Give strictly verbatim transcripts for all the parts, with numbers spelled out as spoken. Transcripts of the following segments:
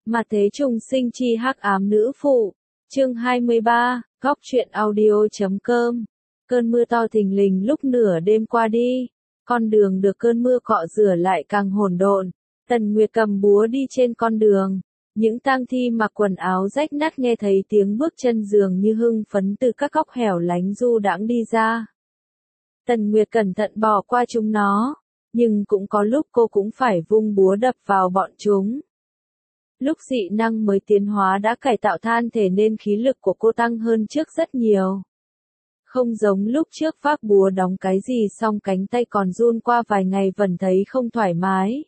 Mà thế trùng sinh chi hắc ám nữ phụ. Chương hai mươi ba, góc truyện audio.com. Cơn mưa to thình lình lúc nửa đêm qua đi. Con đường được cơn mưa cọ rửa lại càng hỗn độn. Tần Nguyệt cầm búa đi trên con đường. Những tang thi mặc quần áo rách nát nghe thấy tiếng bước chân dường như hưng phấn từ các góc hẻo lánh du đãng đi ra. Tần Nguyệt cẩn thận bỏ qua chúng nó, nhưng cũng có lúc cô cũng phải vung búa đập vào bọn chúng. Lúc dị năng mới tiến hóa đã cải tạo than thể nên khí lực của cô tăng hơn trước rất nhiều. Không giống lúc trước vác búa đóng cái gì xong cánh tay còn run qua vài ngày vẫn thấy không thoải mái.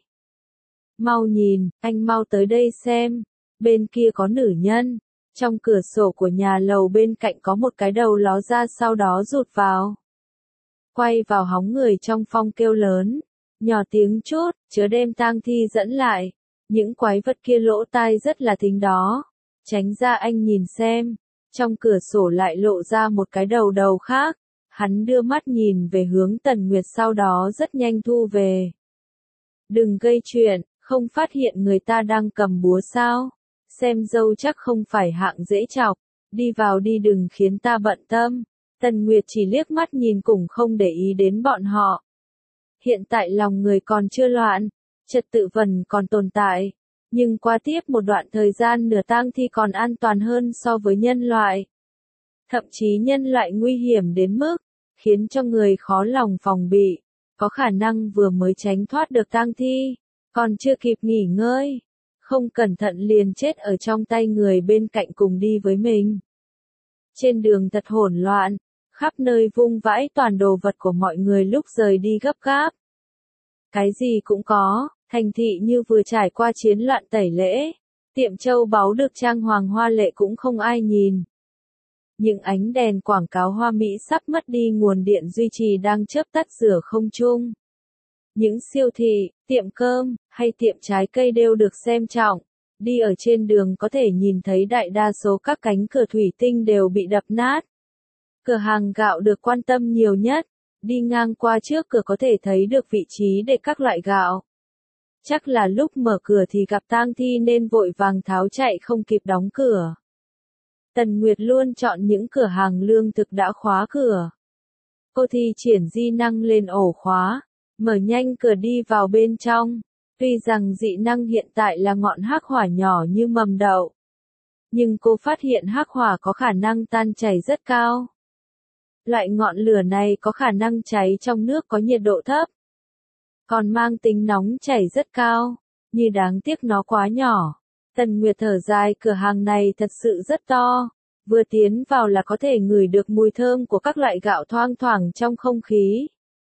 Mau nhìn, anh mau tới đây xem, bên kia có nữ nhân, trong cửa sổ của nhà lầu bên cạnh có một cái đầu ló ra sau đó rụt vào. Quay vào hóng người trong phong kêu lớn, nhỏ tiếng chút, chớ đem tang thi dẫn lại, những quái vật kia lỗ tai rất là thính đó, tránh ra anh nhìn xem, trong cửa sổ lại lộ ra một cái đầu đầu khác, hắn đưa mắt nhìn về hướng Tần Nguyệt sau đó rất nhanh thu về. Đừng gây chuyện. Không phát hiện người ta đang cầm búa sao? Xem dâu chắc không phải hạng dễ chọc. Đi vào đi đừng khiến ta bận tâm. Tần Nguyệt chỉ liếc mắt nhìn cũng không để ý đến bọn họ. Hiện tại lòng người còn chưa loạn, trật tự vẫn còn tồn tại. Nhưng qua tiếp một đoạn thời gian nửa tang thi còn an toàn hơn so với nhân loại. Thậm chí nhân loại nguy hiểm đến mức, khiến cho người khó lòng phòng bị. Có khả năng vừa mới tránh thoát được tang thi. Còn chưa kịp nghỉ ngơi, không cẩn thận liền chết ở trong tay người bên cạnh cùng đi với mình. Trên đường thật hỗn loạn, khắp nơi vung vãi toàn đồ vật của mọi người lúc rời đi gấp gáp. Cái gì cũng có, thành thị như vừa trải qua chiến loạn tẩy lễ, tiệm châu báu được trang hoàng hoa lệ cũng không ai nhìn. Những ánh đèn quảng cáo hoa mỹ sắp mất đi nguồn điện duy trì đang chớp tắt giữa không trung. Những siêu thị, tiệm cơm, hay tiệm trái cây đều được xem trọng. Đi ở trên đường có thể nhìn thấy đại đa số các cánh cửa thủy tinh đều bị đập nát. Cửa hàng gạo được quan tâm nhiều nhất. Đi ngang qua trước cửa có thể thấy được vị trí để các loại gạo. Chắc là lúc mở cửa thì gặp tang thi nên vội vàng tháo chạy không kịp đóng cửa. Tần Nguyệt luôn chọn những cửa hàng lương thực đã khóa cửa. Cô thi triển di năng lên ổ khóa. Mở nhanh cửa đi vào bên trong, tuy rằng dị năng hiện tại là ngọn hắc hỏa nhỏ như mầm đậu. Nhưng cô phát hiện hắc hỏa có khả năng tan chảy rất cao. Loại ngọn lửa này có khả năng cháy trong nước có nhiệt độ thấp. Còn mang tính nóng chảy rất cao, như đáng tiếc nó quá nhỏ. Tần Nguyệt thở dài cửa hàng này thật sự rất to. Vừa tiến vào là có thể ngửi được mùi thơm của các loại gạo thoang thoảng trong không khí.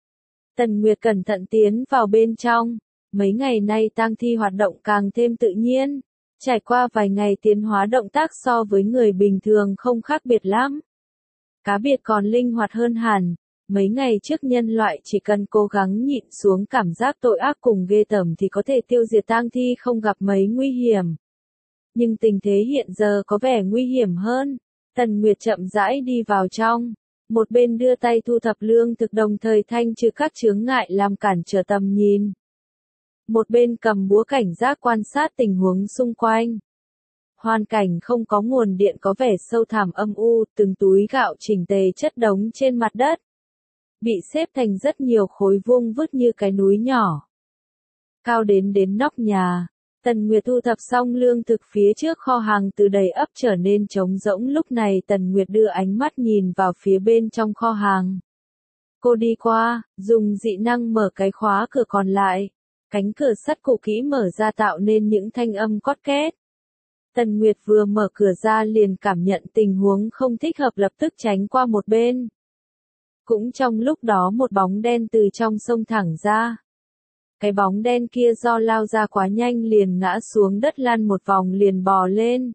Tần Nguyệt cẩn thận tiến vào bên trong, mấy ngày nay tang thi hoạt động càng thêm tự nhiên, trải qua vài ngày tiến hóa động tác so với người bình thường không khác biệt lắm. Cá biệt còn linh hoạt hơn hẳn, mấy ngày trước nhân loại chỉ cần cố gắng nhịn xuống cảm giác tội ác cùng ghê tởm thì có thể tiêu diệt tang thi không gặp mấy nguy hiểm. Nhưng tình thế hiện giờ có vẻ nguy hiểm hơn, Tần Nguyệt chậm rãi đi vào trong. Một bên đưa tay thu thập lương thực đồng thời thanh trừ các chướng ngại làm cản trở tầm nhìn. Một bên cầm búa cảnh giác quan sát tình huống xung quanh. Hoàn cảnh không có nguồn điện có vẻ sâu thẳm âm u, từng túi gạo chỉnh tề chất đống trên mặt đất. Bị xếp thành rất nhiều khối vuông vức như cái núi nhỏ. Cao đến đến nóc nhà. Tần Nguyệt thu thập xong lương thực phía trước kho hàng từ đầy ắp trở nên trống rỗng lúc này Tần Nguyệt đưa ánh mắt nhìn vào phía bên trong kho hàng. Cô đi qua, dùng dị năng mở cái khóa cửa còn lại. Cánh cửa sắt cũ kỹ mở ra tạo nên những thanh âm cót két. Tần Nguyệt vừa mở cửa ra liền cảm nhận tình huống không thích hợp lập tức tránh qua một bên. Cũng trong lúc đó một bóng đen từ trong sông thẳng ra. Cái bóng đen kia do lao ra quá nhanh liền ngã xuống đất lăn một vòng liền bò lên.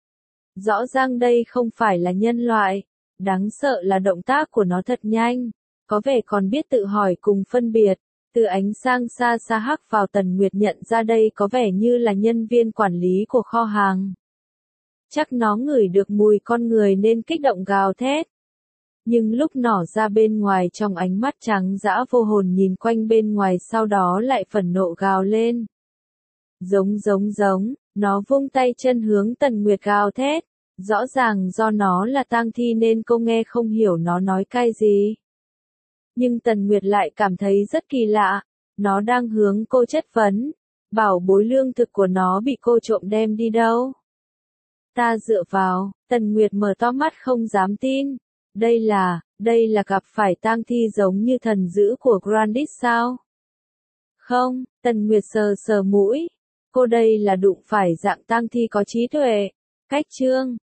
Rõ ràng đây không phải là nhân loại, đáng sợ là động tác của nó thật nhanh, có vẻ còn biết tự hỏi cùng phân biệt. Từ ánh sáng xa xa hắc vào Tần Nguyệt nhận ra đây có vẻ như là nhân viên quản lý của kho hàng. Chắc nó ngửi được mùi con người nên kích động gào thét. Nhưng lúc nỏ ra bên ngoài trong ánh mắt trắng dã vô hồn nhìn quanh bên ngoài sau đó lại phẫn nộ gào lên. Giống giống giống, nó vung tay chân hướng Tần Nguyệt gào thét. Rõ ràng do nó là tang thi nên cô nghe không hiểu nó nói cái gì. Nhưng Tần Nguyệt lại cảm thấy rất kỳ lạ. Nó đang hướng cô chất vấn. Bảo bối lương thực của nó bị cô trộm đem đi đâu? Ta dựa vào, Tần Nguyệt mở to mắt không dám tin. Đây là, đây là gặp phải tang thi giống như thần dữ của Grandis sao? Không, Tần Nguyệt sờ sờ mũi. Cô đây là đụng phải dạng tang thi có trí tuệ. Cách chương